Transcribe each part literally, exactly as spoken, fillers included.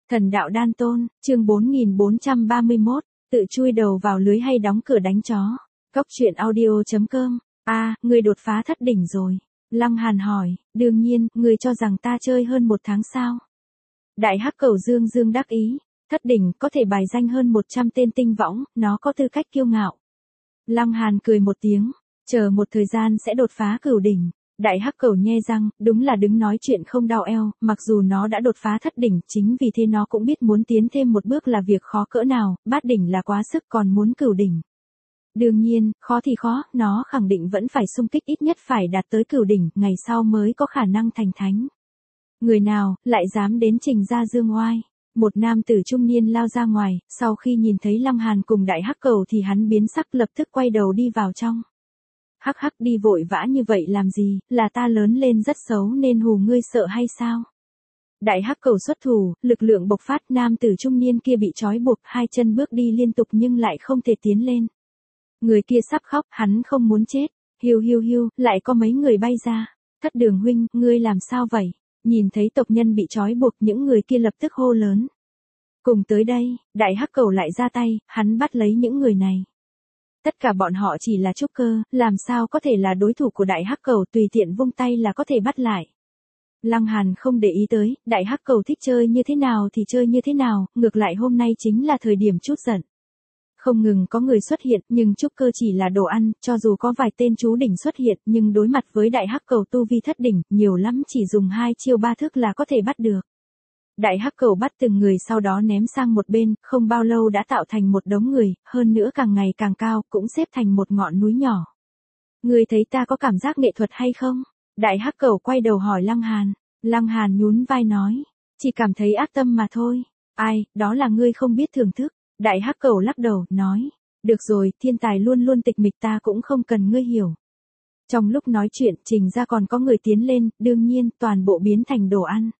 Thần đạo đan tôn, chương bốn nghìn bốn trăm ba mươi mốt, tự chui đầu vào lưới hay đóng cửa đánh chó. Cốc truyện audio chấm com. A, ngươi đột phá thất đỉnh rồi. Lăng Hàn hỏi, đương nhiên, ngươi cho rằng ta chơi hơn một tháng sao? Đại hắc cẩu dương dương đắc ý, thất đỉnh có thể bài danh hơn một trăm tên tinh võng, nó có tư cách kiêu ngạo. Lăng Hàn cười một tiếng, chờ một thời gian sẽ đột phá cửu đỉnh. Đại hắc cẩu nhe răng, đúng là đứng nói chuyện không đau eo, mặc dù nó đã đột phá thất đỉnh, chính vì thế nó cũng biết muốn tiến thêm một bước là việc khó cỡ nào, bát đỉnh là quá sức còn muốn cửu đỉnh. Đương nhiên, khó thì khó, nó khẳng định vẫn phải xung kích ít nhất phải đạt tới cửu đỉnh, ngày sau mới có khả năng thành thánh. Người nào, lại dám đến Trình gia dương oai. Một nam tử trung niên lao ra ngoài, sau khi nhìn thấy Lăng Hàn cùng đại hắc cẩu thì hắn biến sắc lập tức quay đầu đi vào trong. Hắc hắc đi vội vã như vậy làm gì, là ta lớn lên rất xấu nên hù ngươi sợ hay sao? Đại hắc cẩu xuất thủ, lực lượng bộc phát, nam tử trung niên kia bị trói buộc, hai chân bước đi liên tục nhưng lại không thể tiến lên. Người kia sắp khóc, hắn không muốn chết. Hiu hiu hiu, lại có mấy người bay ra. Thất Đường huynh, ngươi làm sao vậy? Nhìn thấy tộc nhân bị trói buộc, những người kia lập tức hô lớn. Cùng tới đây, đại hắc cẩu lại ra tay, hắn bắt lấy những người này. Tất cả bọn họ chỉ là trúc cơ, làm sao có thể là đối thủ của đại hắc cẩu, tùy tiện vung tay là có thể bắt lại. Lăng Hàn không để ý tới, đại hắc cẩu thích chơi như thế nào thì chơi như thế nào, ngược lại hôm nay chính là thời điểm chút giận. Không ngừng có người xuất hiện, nhưng trúc cơ chỉ là đồ ăn, cho dù có vài tên chú đỉnh xuất hiện, nhưng đối mặt với đại hắc cẩu tu vi thất đỉnh, nhiều lắm chỉ dùng hai chiêu ba thức là có thể bắt được. Đại hắc cẩu bắt từng người sau đó ném sang một bên, không bao lâu đã tạo thành một đống người, hơn nữa càng ngày càng cao, cũng xếp thành một ngọn núi nhỏ. Ngươi thấy ta có cảm giác nghệ thuật hay không? Đại hắc cẩu quay đầu hỏi Lăng Hàn. Lăng Hàn nhún vai nói, chỉ cảm thấy ác tâm mà thôi. Ai, đó là ngươi không biết thưởng thức. Đại hắc cẩu lắc đầu, nói, được rồi, thiên tài luôn luôn tịch mịch, ta cũng không cần ngươi hiểu. Trong lúc nói chuyện, Trình ra còn có người tiến lên, đương nhiên, toàn bộ biến thành đồ ăn.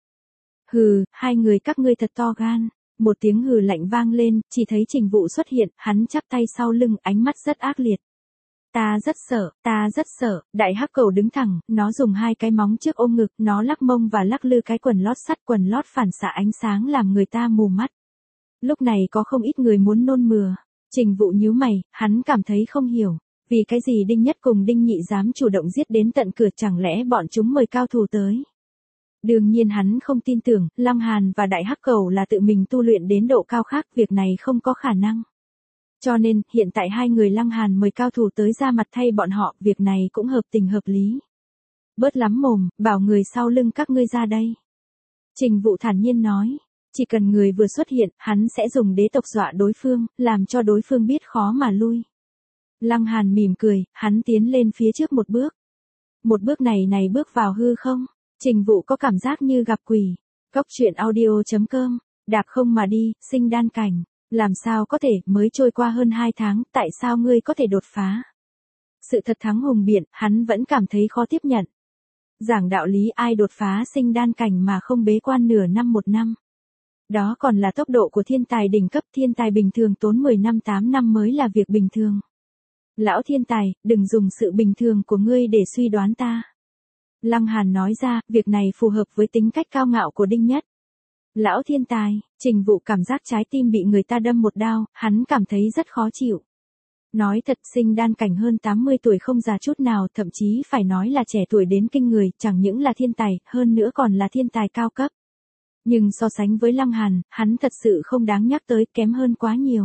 Hừ, hai người các ngươi thật to gan. Một tiếng hừ lạnh vang lên, chỉ thấy Trình Vụ xuất hiện, hắn chắp tay sau lưng, ánh mắt rất ác liệt. Ta rất sợ, ta rất sợ. Đại hắc cẩu đứng thẳng, nó dùng hai cái móng trước ôm ngực, nó lắc mông và lắc lư cái quần lót sắt, quần lót phản xạ ánh sáng làm người ta mù mắt. Lúc này có không ít người muốn nôn mửa. Trình Vụ nhíu mày, hắn cảm thấy không hiểu, vì cái gì Đinh Nhất cùng Đinh Nhị dám chủ động giết đến tận cửa, chẳng lẽ bọn chúng mời cao thủ tới. Đương nhiên hắn không tin tưởng, Lăng Hàn và đại hắc cẩu là tự mình tu luyện đến độ cao khác, việc này không có khả năng. Cho nên, hiện tại hai người Lăng Hàn mời cao thủ tới ra mặt thay bọn họ, việc này cũng hợp tình hợp lý. Bớt lắm mồm, bảo người sau lưng các ngươi ra đây. Trình Vụ thản nhiên nói, chỉ cần người vừa xuất hiện, hắn sẽ dùng đế tộc dọa đối phương, làm cho đối phương biết khó mà lui. Lăng Hàn mỉm cười, hắn tiến lên phía trước một bước. Một bước này này bước vào hư không. Trình Vụ có cảm giác như gặp quỷ. Cốc truyện audio chấm com. Đạp không mà đi, sinh đan cảnh. Làm sao có thể, mới trôi qua hơn hai tháng, tại sao ngươi có thể đột phá? Sự thật thắng hùng biện, hắn vẫn cảm thấy khó tiếp nhận. Giảng đạo lý, ai đột phá sinh đan cảnh mà không bế quan nửa năm một năm. Đó còn là tốc độ của thiên tài đỉnh cấp, thiên tài bình thường tốn mười năm tám năm mới là việc bình thường. Lão thiên tài, đừng dùng sự bình thường của ngươi để suy đoán ta. Lăng Hàn nói ra, việc này phù hợp với tính cách cao ngạo của Đinh Nhất. Lão thiên tài, Trình Vụ cảm giác trái tim bị người ta đâm một đao, hắn cảm thấy rất khó chịu. Nói thật, sinh đan cảnh hơn tám mươi tuổi không già chút nào, thậm chí phải nói là trẻ tuổi đến kinh người, chẳng những là thiên tài, hơn nữa còn là thiên tài cao cấp. Nhưng so sánh với Lăng Hàn, hắn thật sự không đáng nhắc tới, kém hơn quá nhiều.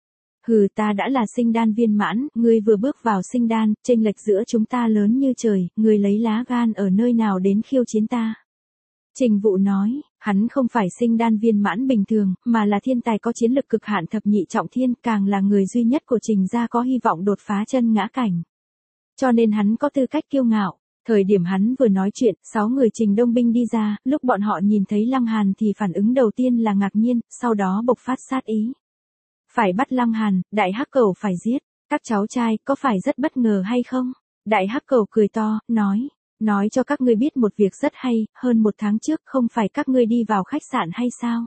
Hừ, ta đã là sinh đan viên mãn, ngươi vừa bước vào sinh đan, chênh lệch giữa chúng ta lớn như trời, ngươi lấy lá gan ở nơi nào đến khiêu chiến ta. Trình Vụ nói, hắn không phải sinh đan viên mãn bình thường, mà là thiên tài có chiến lực cực hạn thập nhị trọng thiên, càng là người duy nhất của Trình gia có hy vọng đột phá chân ngã cảnh. Cho nên hắn có tư cách kiêu ngạo. Thời điểm hắn vừa nói chuyện, sáu người Trình Đông binh đi ra, lúc bọn họ nhìn thấy Lăng Hàn thì phản ứng đầu tiên là ngạc nhiên, sau đó bộc phát sát ý. Phải bắt Lăng Hàn, đại hắc cẩu phải giết. Các cháu trai, có phải rất bất ngờ hay không? Đại hắc cẩu cười to, nói, nói cho các ngươi biết một việc rất hay, hơn một tháng trước không phải các ngươi đi vào khách sạn hay sao?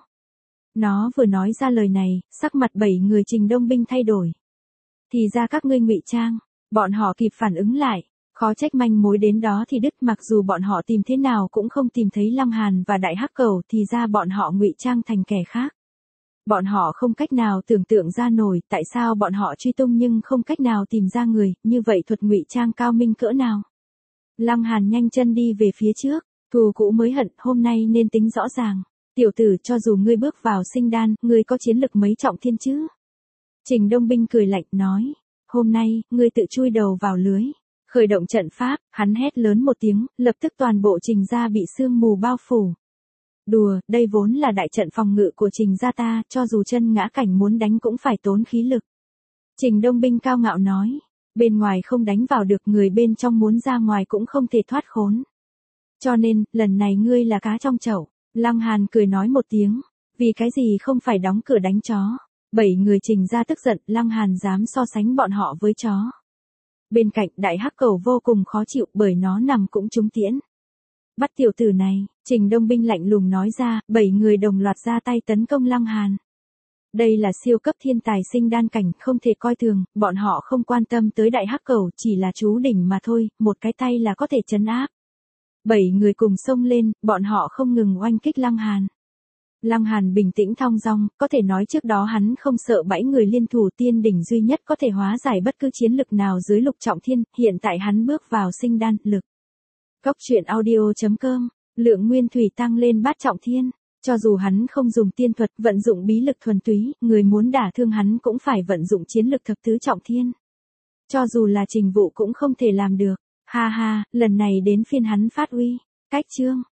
Nó vừa nói ra lời này, sắc mặt bảy người Trình Đông binh thay đổi. Thì ra các ngươi ngụy trang, bọn họ kịp phản ứng lại. Khó trách manh mối đến đó thì đứt, mặc dù bọn họ tìm thế nào cũng không tìm thấy Lăng Hàn và Đại Hắc Cẩu thì ra bọn họ ngụy trang thành kẻ khác. Bọn họ không cách nào tưởng tượng ra nổi tại sao bọn họ truy tung nhưng không cách nào tìm ra người, như vậy thuật ngụy trang cao minh cỡ nào. Lăng Hàn nhanh chân đi về phía trước, thù cũ mới hận, hôm nay nên tính rõ ràng. Tiểu tử, cho dù ngươi bước vào sinh đan, ngươi có chiến lực mấy trọng thiên chứ? Trình Đông Binh cười lạnh nói, hôm nay, ngươi tự chui đầu vào lưới. Khởi động trận pháp, hắn hét lớn một tiếng, lập tức toàn bộ Trình gia bị sương mù bao phủ. Đùa, đây vốn là đại trận phòng ngự của Trình gia ta, cho dù chân ngã cảnh muốn đánh cũng phải tốn khí lực. Trình Đông Binh cao ngạo nói, bên ngoài không đánh vào được, người bên trong muốn ra ngoài cũng không thể thoát khốn. Cho nên, lần này ngươi là cá trong chậu. Lăng Hàn cười nói một tiếng, vì cái gì không phải đóng cửa đánh chó. Bảy người Trình gia tức giận, Lăng Hàn dám so sánh bọn họ với chó. Bên cạnh Đại Hắc Cẩu vô cùng khó chịu bởi nó nằm cũng trúng tiễn. Bắt tiểu tử này, Trình Đông Binh lạnh lùng nói ra, bảy người đồng loạt ra tay tấn công Lăng Hàn. Đây là siêu cấp thiên tài sinh đan cảnh, không thể coi thường, bọn họ không quan tâm tới Đại Hắc Cẩu, chỉ là chú đỉnh mà thôi, một cái tay là có thể trấn áp. Bảy người cùng xông lên, bọn họ không ngừng oanh kích Lăng Hàn. Lăng Hàn bình tĩnh thong dong, có thể nói trước đó hắn không sợ bảy người liên thủ, tiên đỉnh duy nhất có thể hóa giải bất cứ chiến lực nào dưới lục trọng thiên, hiện tại hắn bước vào sinh đan, lực. Cốc truyện audio chấm com, lượng nguyên thủy tăng lên bát trọng thiên, cho dù hắn không dùng tiên thuật, vận dụng bí lực thuần túy, người muốn đả thương hắn cũng phải vận dụng chiến lực thập tứ trọng thiên. Cho dù là Trình Vụ cũng không thể làm được, ha ha, lần này đến phiên hắn phát uy, cách chương.